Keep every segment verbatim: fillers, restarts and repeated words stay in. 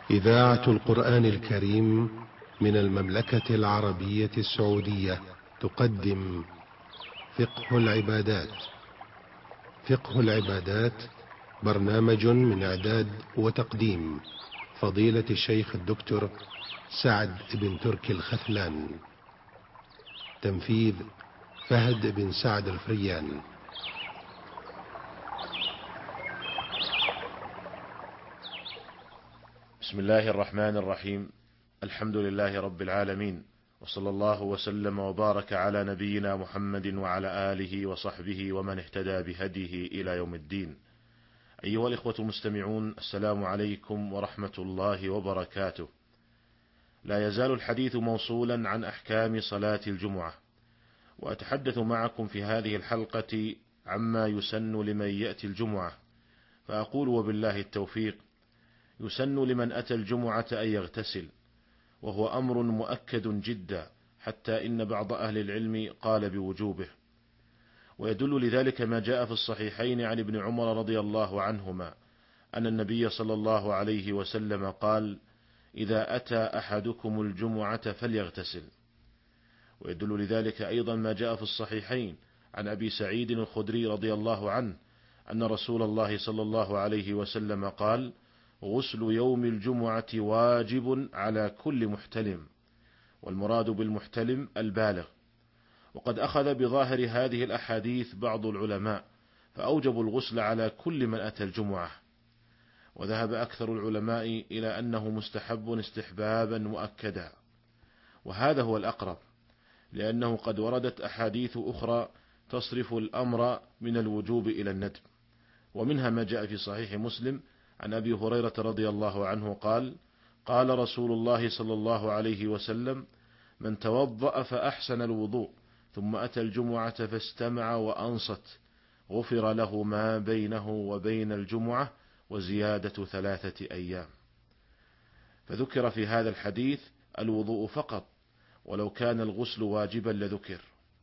إذاعة القرآن الكريم من المملكة العربية السعودية تقدم فقه العبادات. فقه العبادات برنامج من إعداد وتقديم فضيلة الشيخ الدكتور سعد بن تركي الخثلان. تنفيذ فهد بن سعد الفريان. بسم الله الرحمن الرحيم. الحمد لله رب العالمين، وصلى الله وسلم وبارك على نبينا محمد وعلى آله وصحبه ومن اهتدى بهديه إلى يوم الدين. أيها الإخوة المستمعون، السلام عليكم ورحمة الله وبركاته. لا يزال الحديث موصولا عن أحكام صلاة الجمعة، وأتحدث معكم في هذه الحلقة عما يسن لمن يأتي الجمعة، فأقول وبالله التوفيق: يسن لمن أتى الجمعة أن يغتسل، وهو أمر مؤكد جدا، حتى إن بعض أهل العلم قال بوجوبه. ويدل لذلك ما جاء في الصحيحين عن ابن عمر رضي الله عنهما أن النبي صلى الله عليه وسلم قال: إذا أتى أحدكم الجمعة فليغتسل. ويدل لذلك أيضا ما جاء في الصحيحين عن أبي سعيد الخدري رضي الله عنه أن رسول الله صلى الله عليه وسلم قال: غسل يوم الجمعة واجب على كل محتلم، والمراد بالمحتلم البالغ. وقد أخذ بظاهر هذه الأحاديث بعض العلماء فأوجبوا الغسل على كل من أتى الجمعة، وذهب أكثر العلماء إلى أنه مستحب استحبابا مؤكدا، وهذا هو الأقرب، لأنه قد وردت أحاديث أخرى تصرف الأمر من الوجوب إلى الندب. ومنها ما جاء في صحيح مسلم عن أبي هريرة رضي الله عنه قال: قال رسول الله صلى الله عليه وسلم: من توضأ فأحسن الوضوء ثم أتى الجمعة فاستمع وأنصت غفر له ما بينه وبين الجمعة وزيادة ثلاثة أيام. فذكر في هذا الحديث الوضوء فقط، ولو كان الغسل واجبا لذكر.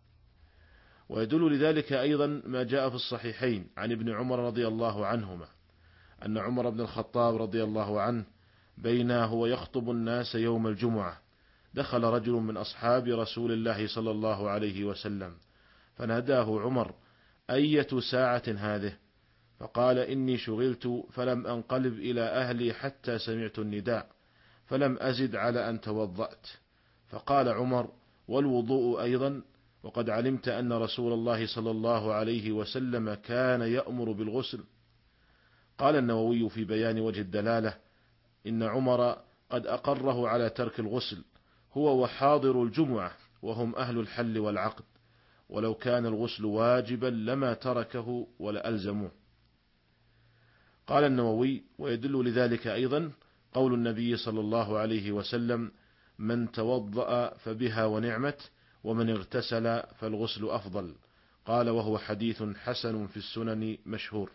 ويدل لذلك أيضا ما جاء في الصحيحين عن ابن عمر رضي الله عنهما أن عمر بن الخطاب رضي الله عنه بينا هو يخطب الناس يوم الجمعة دخل رجل من أصحاب رسول الله صلى الله عليه وسلم فناداه عمر: أية ساعة هذه؟ فقال: إني شغلت فلم أنقلب إلى أهلي حتى سمعت النداء فلم أزد على أن توضأت. فقال عمر: والوضوء أيضا؟ وقد علمت أن رسول الله صلى الله عليه وسلم كان يأمر بالغسل. قال النووي في بيان وجه الدلالة: إن عمر قد أقره على ترك الغسل هو وحاضر الجمعة وهم أهل الحل والعقد، ولو كان الغسل واجبا لما تركه ولألزموه. قال النووي: ويدل لذلك أيضا قول النبي صلى الله عليه وسلم: من توضأ فبها ونعمت، ومن اغتسل فالغسل أفضل. قال: وهو حديث حسن في السنن مشهور.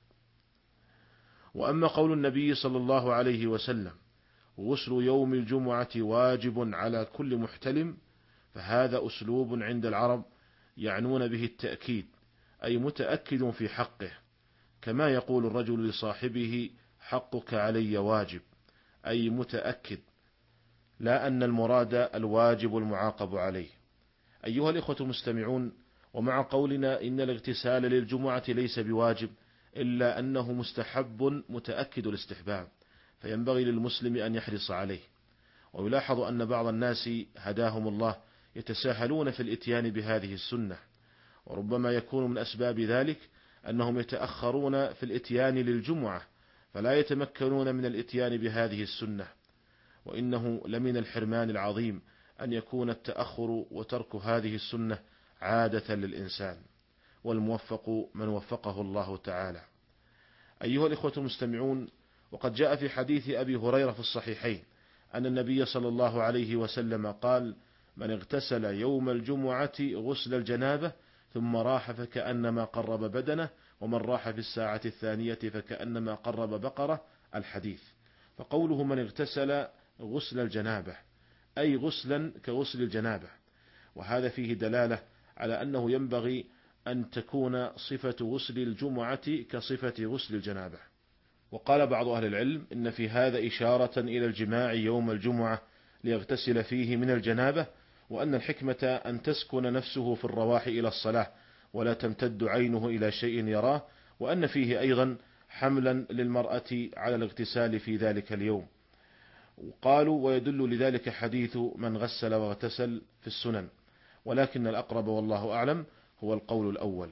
وأما قول النبي صلى الله عليه وسلم: غسل يوم الجمعة واجب على كل محتلم، فهذا أسلوب عند العرب يعنون به التأكيد، أي متأكد في حقه، كما يقول الرجل لصاحبه: حقك علي واجب، أي متأكد، لا أن المراد الواجب المعاقب عليه. أيها الإخوة المستمعون، ومع قولنا إن الاغتسال للجمعة ليس بواجب، إلا أنه مستحب متأكد الاستحباب، فينبغي للمسلم أن يحرص عليه. ويلاحظ أن بعض الناس هداهم الله يتساهلون في الإتيان بهذه السنة، وربما يكون من أسباب ذلك أنهم يتأخرون في الإتيان للجمعة فلا يتمكنون من الإتيان بهذه السنة. وإنه لمن الحرمان العظيم أن يكون التأخر وترك هذه السنة عادة للإنسان، والموفق من وفقه الله تعالى. أيها الإخوة المستمعون، وقد جاء في حديث أبي هريرة في الصحيحين أن النبي صلى الله عليه وسلم قال: من اغتسل يوم الجمعة غسل الجنابة ثم راح فكأنما قرب بدنه، ومن راح في الساعة الثانية فكأنما قرب بقرة. الحديث. فقوله من اغتسل غسل الجنابة أي غسلا كغسل الجنابة، وهذا فيه دلالة على أنه ينبغي أن تكون صفة غسل الجمعة كصفة غسل الجنابة. وقال بعض أهل العلم إن في هذا إشارة إلى الجماع يوم الجمعة ليغتسل فيه من الجنابة، وأن الحكمة أن تسكن نفسه في الرواح إلى الصلاة ولا تمتد عينه إلى شيء يراه، وأن فيه أيضا حملا للمرأة على الاغتسال في ذلك اليوم. وقالوا ويدل لذلك حديث من غسل واغتسل في السنن، ولكن الأقرب والله أعلم هو القول الأول.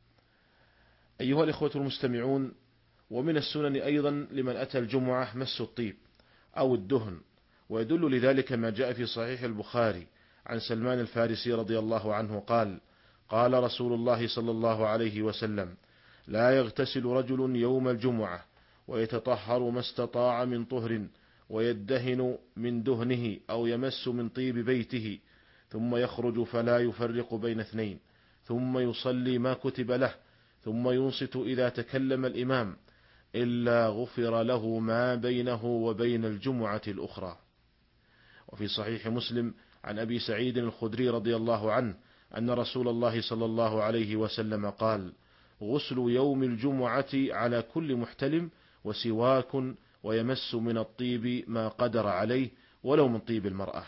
أيها الإخوة المستمعون، ومن السنن أيضا لمن أتى الجمعة مس الطيب أو الدهن، ويدل لذلك ما جاء في صحيح البخاري عن سلمان الفارسي رضي الله عنه قال: قال رسول الله صلى الله عليه وسلم: لا يغتسل رجل يوم الجمعة ويتطهر ما استطاع من طهر ويدهن من دهنه أو يمس من طيب بيته ثم يخرج فلا يفرق بين اثنين ثم يصلي ما كتب له ثم ينصت إذا تكلم الإمام إلا غفر له ما بينه وبين الجمعة الأخرى. وفي صحيح مسلم عن أبي سعيد الخدري رضي الله عنه أن رسول الله صلى الله عليه وسلم قال: غسل يوم الجمعة على كل محتلم وسواك ويمس من الطيب ما قدر عليه ولو من طيب المرأة.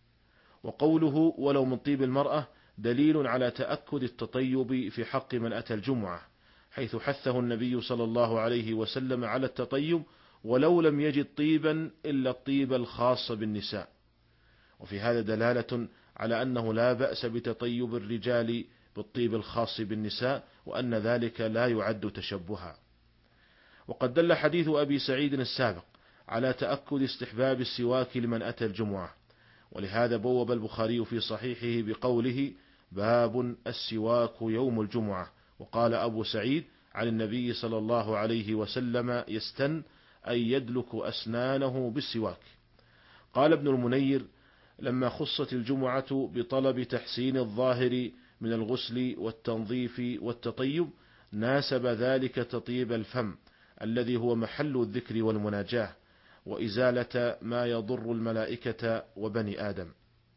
وقوله ولو من طيب المرأة دليل على تأكد التطيب في حق من أتى الجمعة، حيث حثه النبي صلى الله عليه وسلم على التطيب ولو لم يجد طيبا إلا الطيب الخاص بالنساء. وفي هذا دلالة على أنه لا بأس بتطيب الرجال بالطيب الخاص بالنساء، وأن ذلك لا يعد تشبها. وقد دل حديث أبي سعيد السابق على تأكد استحباب السواك لمن أتى الجمعة، ولهذا بوب البخاري في صحيحه بقوله: باب السواك يوم الجمعة. وقال أبو سعيد عن النبي صلى الله عليه وسلم: يستن أي يدلك أسنانه بالسواك. قال ابن المنير: لما خصت الجمعة بطلب تحسين الظاهر من الغسل والتنظيف والتطيب ناسب ذلك تطيب الفم الذي هو محل الذكر والمناجاة وإزالة ما يضر الملائكة وبني آدم.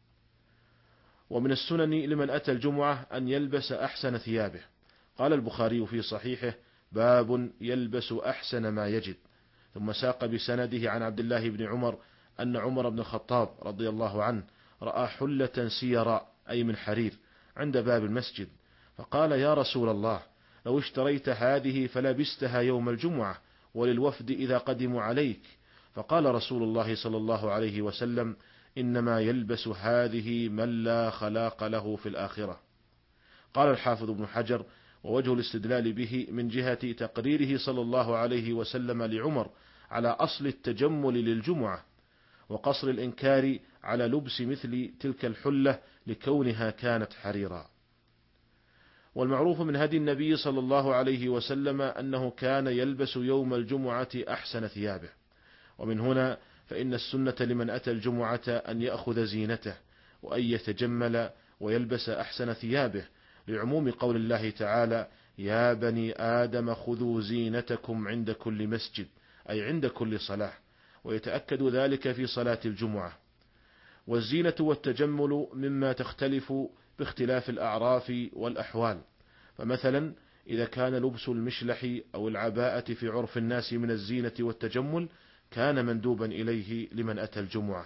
ومن السنن لمن أتى الجمعة أن يلبس أحسن ثيابه. قال البخاري في صحيحه: باب يلبس أحسن ما يجد. ثم ساق بسنده عن عبد الله بن عمر أن عمر بن الخطاب رضي الله عنه رأى حلة سيراء أي من حرير عند باب المسجد، فقال: يا رسول الله، لو اشتريت هذه فلبستها يوم الجمعة وللوفد إذا قدموا عليك. فقال رسول الله صلى الله عليه وسلم: إنما يلبس هذه من لا خلاق له في الآخرة. قال الحافظ ابن حجر: ووجه الاستدلال به من جهة تقريره صلى الله عليه وسلم لعمر على أصل التجمل للجمعة، وقصر الإنكار على لبس مثل تلك الحلة لكونها كانت حريرا. والمعروف من هدي النبي صلى الله عليه وسلم أنه كان يلبس يوم الجمعة أحسن ثيابه، ومن هنا فإن السنة لمن أتى الجمعة أن يأخذ زينته وأن يتجمل ويلبس أحسن ثيابه، لعموم قول الله تعالى: يا بني آدم خذوا زينتكم عند كل مسجد، أي عند كل صلاة، ويتأكد ذلك في صلاة الجمعة. والزينة والتجمل مما تختلف باختلاف الأعراف والأحوال، فمثلا إذا كان لبس المشلح أو العباءة في عرف الناس من الزينة والتجمل كان مندوبا إليه لمن أتى الجمعة.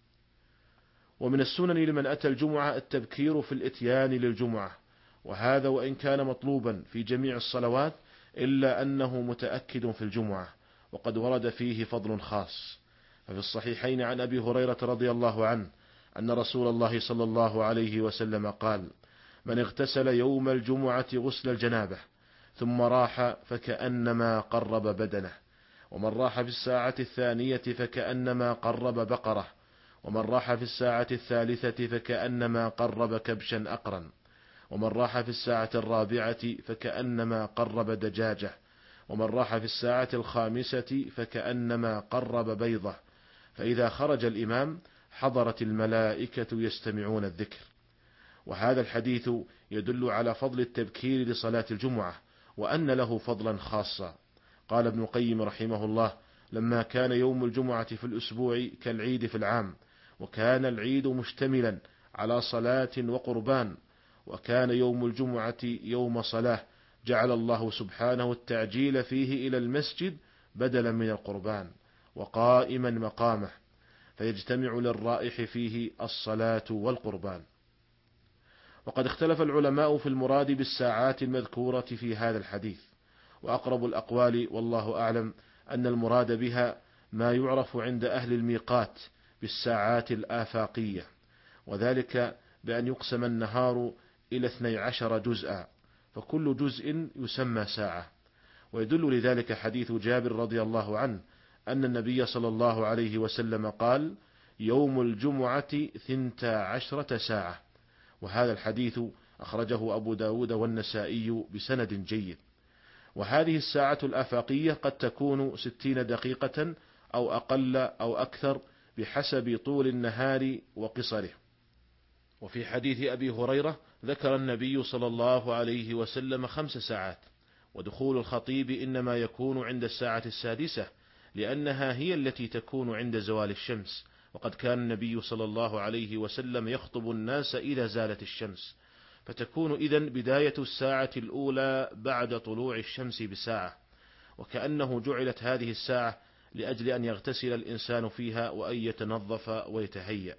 ومن السنن لمن أتى الجمعة التبكير في الإتيان للجمعة، وهذا وإن كان مطلوبا في جميع الصلوات إلا أنه متأكد في الجمعة، وقد ورد فيه فضل خاص. ففي الصحيحين عن أبي هريرة رضي الله عنه أن رسول الله صلى الله عليه وسلم قال: من اغتسل يوم الجمعة غسل الجنابة ثم راح فكأنما قرب بدنه، ومن راح في الساعة الثانية فكأنما قرب بقرة، ومن راح في الساعة الثالثة فكأنما قرب كبشا أقرا، ومن راح في الساعة الرابعة فكأنما قرب دجاجة، ومن راح في الساعة الخامسة فكأنما قرب بيضة، فإذا خرج الإمام حضرت الملائكة يستمعون الذكر. وهذا الحديث يدل على فضل التبكير لصلاة الجمعة، وأن له فضلا خاصا. قال ابن القيم رحمه الله: لما كان يوم الجمعة في الأسبوع كالعيد في العام، وكان العيد مشتملا على صلاة وقربان، وكان يوم الجمعة يوم صلاة، جعل الله سبحانه التعجيل فيه إلى المسجد بدلا من القربان وقائما مقامه، فيجتمع للرائح فيه الصلاة والقربان. وقد اختلف العلماء في المراد بالساعات المذكورة في هذا الحديث، وأقرب الأقوال والله أعلم أن المراد بها ما يعرف عند أهل الميقات بالساعات الآفاقية، وذلك بأن يقسم النهار إلى اثني عشر جزءا، فكل جزء يسمى ساعة. ويدل لذلك حديث جابر رضي الله عنه أن النبي صلى الله عليه وسلم قال: يوم الجمعة ثنتا عشرة ساعة. وهذا الحديث أخرجه أبو داود والنسائي بسند جيد. وهذه الساعة الآفاقية قد تكون ستين دقيقة أو أقل أو أكثر بحسب طول النهار وقصره. وفي حديث أبي هريرة ذكر النبي صلى الله عليه وسلم خمس ساعات. ودخول الخطيب إنما يكون عند الساعة السادسة، لأنها هي التي تكون عند زوال الشمس، وقد كان النبي صلى الله عليه وسلم يخطب الناس إذا زالت الشمس، فتكون إذن بداية الساعة الأولى بعد طلوع الشمس بساعة. وكأنه جعلت هذه الساعة لأجل أن يغتسل الإنسان فيها وأن يتنظف ويتهيأ.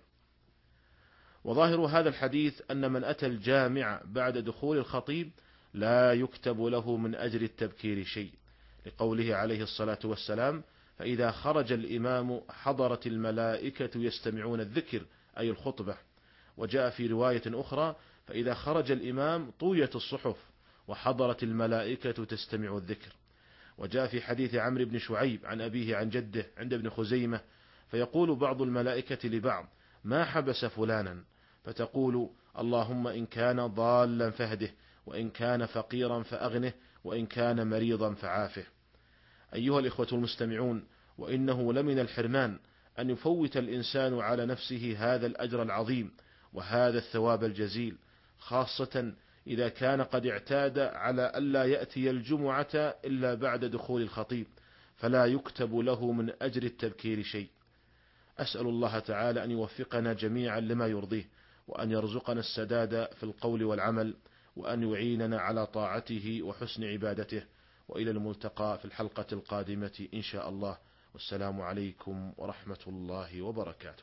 وظاهر هذا الحديث أن من أتى الجامع بعد دخول الخطيب لا يكتب له من أجر التبكير شيء، لقوله عليه الصلاة والسلام: فإذا خرج الإمام حضرت الملائكة يستمعون الذكر، أي الخطبة. وجاء في رواية أخرى: فإذا خرج الإمام طويت الصحف وحضرت الملائكة تستمع الذكر. وجاء في حديث عمرو بن شعيب عن أبيه عن جده عند ابن خزيمة: فيقول بعض الملائكة لبعض: ما حبس فلانا؟ فتقول: اللهم إن كان ضالا فاهده، وإن كان فقيرا فأغنه، وإن كان مريضا فعافه. أيها الإخوة المستمعون، وإنه لمن الحرمان أن يفوت الإنسان على نفسه هذا الأجر العظيم وهذا الثواب الجزيل، خاصة إذا كان قد اعتاد على ألا يأتي الجمعة إلا بعد دخول الخطيب، فلا يكتب له من أجر التبكير شيء. أسأل الله تعالى أن يوفقنا جميعا لما يرضيه، وأن يرزقنا السداد في القول والعمل، وأن يعيننا على طاعته وحسن عبادته. وإلى الملتقى في الحلقة القادمة إن شاء الله، والسلام عليكم ورحمة الله وبركاته.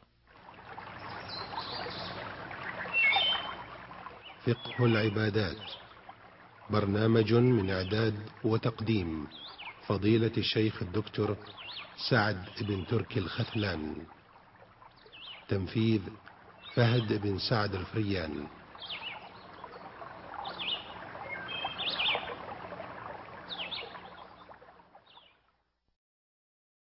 فقه العبادات، برنامج من إعداد وتقديم فضيلة الشيخ الدكتور سعد بن تركي الخثلان، تنفيذ فهد بن سعد الفريان.